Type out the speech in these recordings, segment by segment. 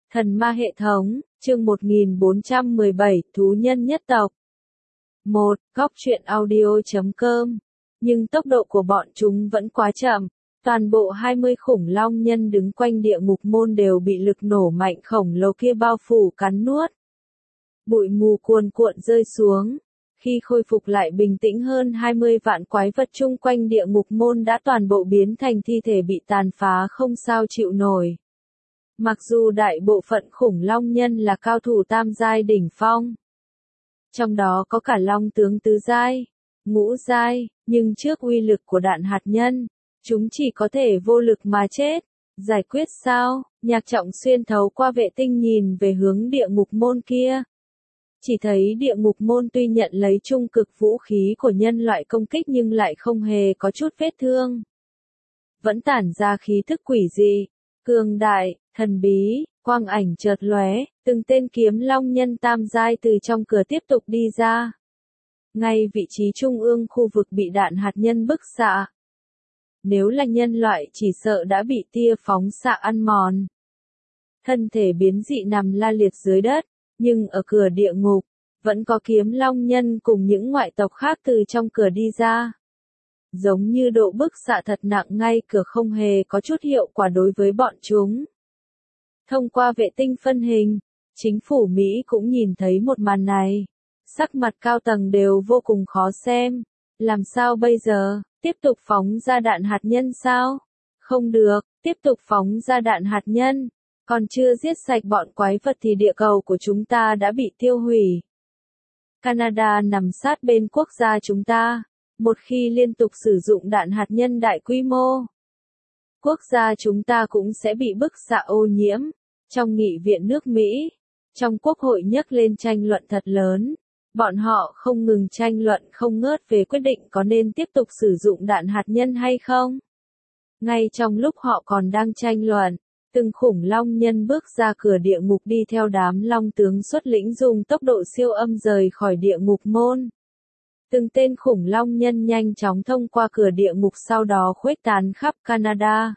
Thần ma hệ thống, chương 1417, thú nhân nhất tộc. 1. Góc truyện audio.com. Nhưng tốc độ của bọn chúng vẫn quá chậm. Toàn bộ 20 khủng long nhân đứng quanh địa ngục môn đều bị lực nổ mạnh khổng lồ kia bao phủ cắn nuốt. Bụi mù cuồn cuộn rơi xuống. Khi khôi phục lại bình tĩnh, hơn 20 vạn quái vật chung quanh địa ngục môn đã toàn bộ biến thành thi thể bị tàn phá không sao chịu nổi. Mặc dù đại bộ phận khủng long nhân là cao thủ tam giai đỉnh phong, trong đó có cả long tướng tứ giai, ngũ giai, nhưng trước uy lực của đạn hạt nhân, chúng chỉ có thể vô lực mà chết. Giải quyết sao? Nhạc Trọng xuyên thấu qua vệ tinh nhìn về hướng địa ngục môn kia. Chỉ thấy địa ngục môn tuy nhận lấy trung cực vũ khí của nhân loại công kích nhưng lại không hề có chút vết thương. Vẫn tản ra khí thức quỷ dị, cường đại, thần bí, quang ảnh chợt lóe, từng tên kiếm long nhân tam giai từ trong cửa tiếp tục đi ra. Ngay vị trí trung ương khu vực bị đạn hạt nhân bức xạ. Nếu là nhân loại chỉ sợ đã bị tia phóng xạ ăn mòn. Thân thể biến dị nằm la liệt dưới đất, nhưng ở cửa địa ngục, vẫn có kiếm long nhân cùng những ngoại tộc khác từ trong cửa đi ra. Giống như độ bức xạ thật nặng, ngay cửa không hề có chút hiệu quả đối với bọn chúng. Thông qua vệ tinh phân hình, chính phủ Mỹ cũng nhìn thấy một màn này. Sắc mặt cao tầng đều vô cùng khó xem. Làm sao bây giờ? Tiếp tục phóng ra đạn hạt nhân sao? Không được, tiếp tục phóng ra đạn hạt nhân. Còn chưa giết sạch bọn quái vật thì địa cầu của chúng ta đã bị tiêu hủy. Canada nằm sát bên quốc gia chúng ta. Một khi liên tục sử dụng đạn hạt nhân đại quy mô, quốc gia chúng ta cũng sẽ bị bức xạ ô nhiễm. Trong nghị viện nước Mỹ, trong quốc hội nhấc lên tranh luận thật lớn. Bọn họ không ngừng tranh luận không ngớt về quyết định có nên tiếp tục sử dụng đạn hạt nhân hay không. Ngay trong lúc họ còn đang tranh luận, từng khủng long nhân bước ra cửa địa ngục đi theo đám long tướng xuất lĩnh dùng tốc độ siêu âm rời khỏi địa ngục môn. Từng tên khủng long nhân nhanh chóng thông qua cửa địa ngục sau đó khuếch tán khắp Canada.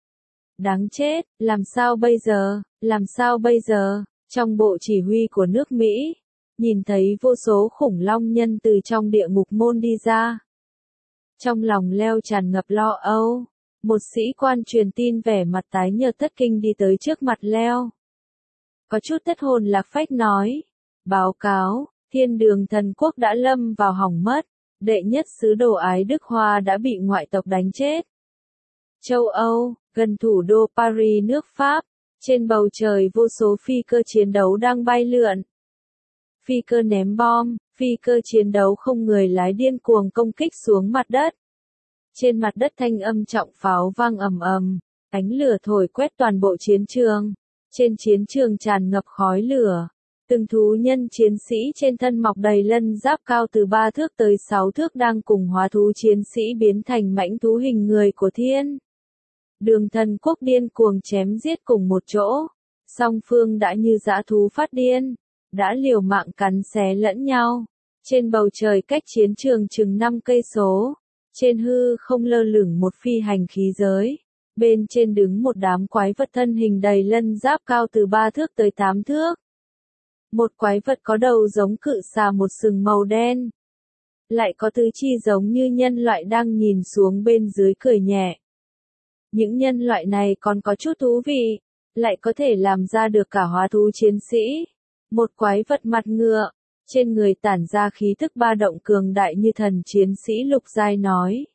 Đáng chết, làm sao bây giờ, làm sao bây giờ? Trong bộ chỉ huy của nước Mỹ, nhìn thấy vô số khủng long nhân từ trong địa ngục môn đi ra. Trong lòng Leo tràn ngập lo âu, một sĩ quan truyền tin vẻ mặt tái nhợt thất kinh đi tới trước mặt Leo. Có chút thất hồn lạc phách nói, báo cáo, thiên đường thần quốc đã lâm vào hỏng mất, đệ nhất sứ đồ Ái Đức Hoa đã bị ngoại tộc đánh chết. Châu Âu, gần thủ đô Paris nước Pháp, trên bầu trời vô số phi cơ chiến đấu đang bay lượn. Phi cơ ném bom, phi cơ chiến đấu không người lái điên cuồng công kích xuống mặt đất. Trên mặt đất thanh âm trọng pháo vang ầm ầm, ánh lửa thổi quét toàn bộ chiến trường. Trên chiến trường tràn ngập khói lửa. Từng thú nhân chiến sĩ trên thân mọc đầy lân giáp cao từ 3 thước tới 6 thước đang cùng hóa thú chiến sĩ biến thành mãnh thú hình người của thiên đường thần quốc điên cuồng chém giết cùng một chỗ. Song phương đã như dã thú phát điên, đã liều mạng cắn xé lẫn nhau. Trên bầu trời cách chiến trường chừng 5 cây số, trên hư không lơ lửng một phi hành khí giới. Bên trên đứng một đám quái vật thân hình đầy lân giáp cao từ 3 thước tới 8 thước. Một quái vật có đầu giống cự xà một sừng màu đen. Lại có tứ chi giống như nhân loại đang nhìn xuống bên dưới cười nhẹ. Những nhân loại này còn có chút thú vị, lại có thể làm ra được cả hóa thú chiến sĩ. Một quái vật mặt ngựa, trên người tản ra khí thức ba động cường đại như thần chiến sĩ lục giai nói.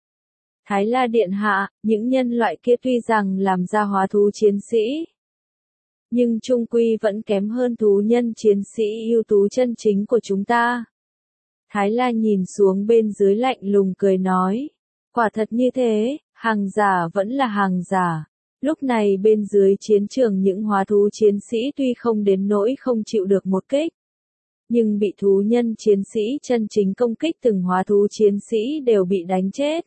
Thái La Điện Hạ, những nhân loại kia tuy rằng làm ra hóa thú chiến sĩ, nhưng trung quy vẫn kém hơn thú nhân chiến sĩ ưu tú chân chính của chúng ta. Thái La nhìn xuống bên dưới lạnh lùng cười nói. Quả thật như thế, hàng giả vẫn là hàng giả. Lúc này bên dưới chiến trường những hóa thú chiến sĩ tuy không đến nỗi không chịu được một kích, nhưng bị thú nhân chiến sĩ chân chính công kích từng hóa thú chiến sĩ đều bị đánh chết.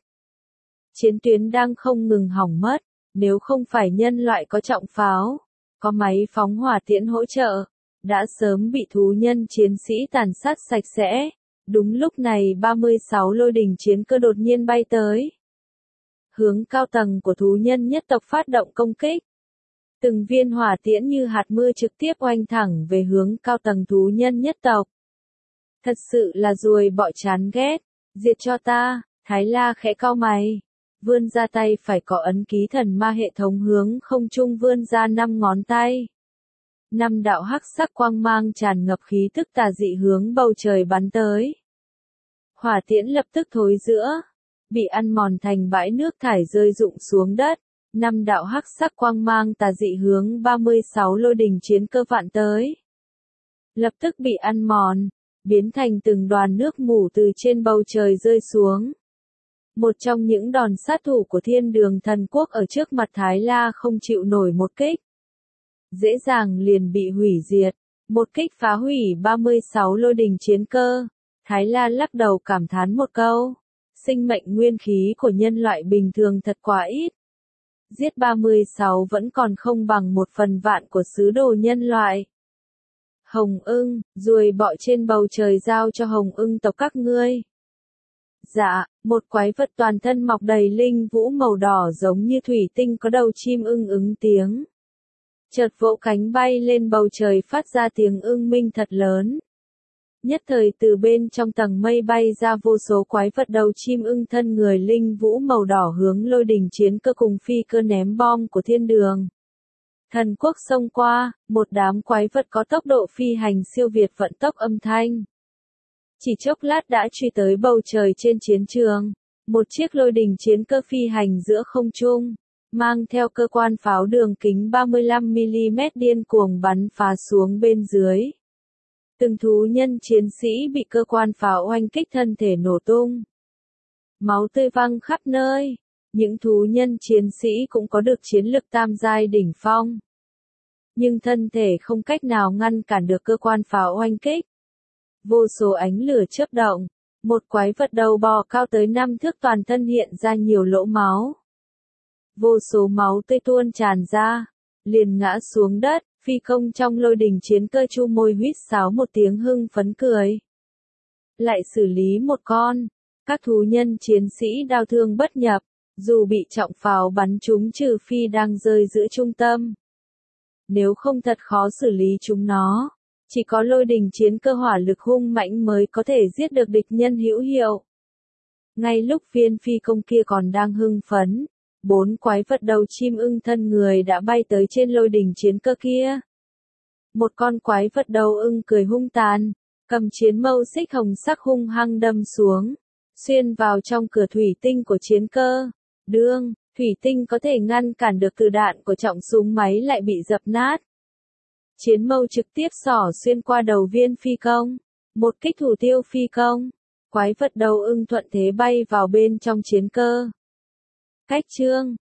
Chiến tuyến đang không ngừng hỏng mất, nếu không phải nhân loại có trọng pháo, có máy phóng hỏa tiễn hỗ trợ, đã sớm bị thú nhân chiến sĩ tàn sát sạch sẽ. Đúng lúc này 36 lôi đình chiến cơ đột nhiên bay tới. Hướng cao tầng của thú nhân nhất tộc phát động công kích. Từng viên hỏa tiễn như hạt mưa trực tiếp oanh thẳng về hướng cao tầng thú nhân nhất tộc. Thật sự là ruồi bọ chán ghét, diệt cho ta, Thái La khẽ cau mày. Vươn ra tay phải có ấn ký thần ma hệ thống hướng không trung vươn ra 5 ngón tay. 5 đạo hắc sắc quang mang tràn ngập khí tức tà dị hướng bầu trời bắn tới. Hỏa tiễn lập tức thối rữa, bị ăn mòn thành bãi nước thải rơi rụng xuống đất. 5 đạo hắc sắc quang mang tà dị hướng 36 lôi đình chiến cơ vạn tới. Lập tức bị ăn mòn, biến thành từng đoàn nước mù từ trên bầu trời rơi xuống. Một trong những đòn sát thủ của Thiên Đường Thần Quốc ở trước mặt Thái La không chịu nổi một kích. Dễ dàng liền bị hủy diệt, một kích phá hủy 36 lôi đình chiến cơ. Thái La lắc đầu cảm thán một câu, sinh mệnh nguyên khí của nhân loại bình thường thật quá ít. Giết 36 vẫn còn không bằng 1/1000 của sứ đồ nhân loại. Hồng ưng, ruồi bọ trên bầu trời giao cho Hồng ưng tộc các ngươi. Dạ, một quái vật toàn thân mọc đầy linh vũ màu đỏ giống như thủy tinh có đầu chim ưng ứng tiếng. Chợt vỗ cánh bay lên bầu trời phát ra tiếng ưng minh thật lớn. Nhất thời từ bên trong tầng mây bay ra vô số quái vật đầu chim ưng thân người linh vũ màu đỏ hướng lôi đình chiến cơ cùng phi cơ ném bom của Thiên Đường Thần Quốc xông qua, một đám quái vật có tốc độ phi hành siêu việt vận tốc âm thanh. Chỉ chốc lát đã truy tới bầu trời trên chiến trường, một chiếc lôi đình chiến cơ phi hành giữa không trung, mang theo cơ quan pháo đường kính 35mm điên cuồng bắn phá xuống bên dưới. Từng thú nhân chiến sĩ bị cơ quan pháo oanh kích thân thể nổ tung. Máu tươi văng khắp nơi, những thú nhân chiến sĩ cũng có được chiến lực tam giai đỉnh phong. Nhưng thân thể không cách nào ngăn cản được cơ quan pháo oanh kích. Vô số ánh lửa chớp động, một quái vật đầu bò cao tới 5 thước toàn thân hiện ra nhiều lỗ máu. Vô số máu tươi tuôn tràn ra, liền ngã xuống đất, phi công trong lôi đình chiến cơ chu môi huýt sáo một tiếng hưng phấn cười. Lại xử lý một con, các thú nhân chiến sĩ đau thương bất nhập, dù bị trọng pháo bắn trúng trừ phi đang rơi giữa trung tâm. Nếu không thật khó xử lý chúng nó. Chỉ có lôi đình chiến cơ hỏa lực hung mãnh mới có thể giết được địch nhân hữu hiệu. Ngay lúc viên phi công kia còn đang hưng phấn, 4 quái vật đầu chim ưng thân người đã bay tới trên lôi đình chiến cơ kia. Một con quái vật đầu ưng cười hung tàn, cầm chiến mâu xích hồng sắc hung hăng đâm xuống, xuyên vào trong cửa thủy tinh của chiến cơ. Đương, thủy tinh có thể ngăn cản được từ đạn của trọng súng máy lại bị dập nát. Chiến mâu trực tiếp xỏ xuyên qua đầu viên phi công, một kích thủ tiêu phi công, quái vật đầu ưng thuận thế bay vào bên trong chiến cơ. Cách chương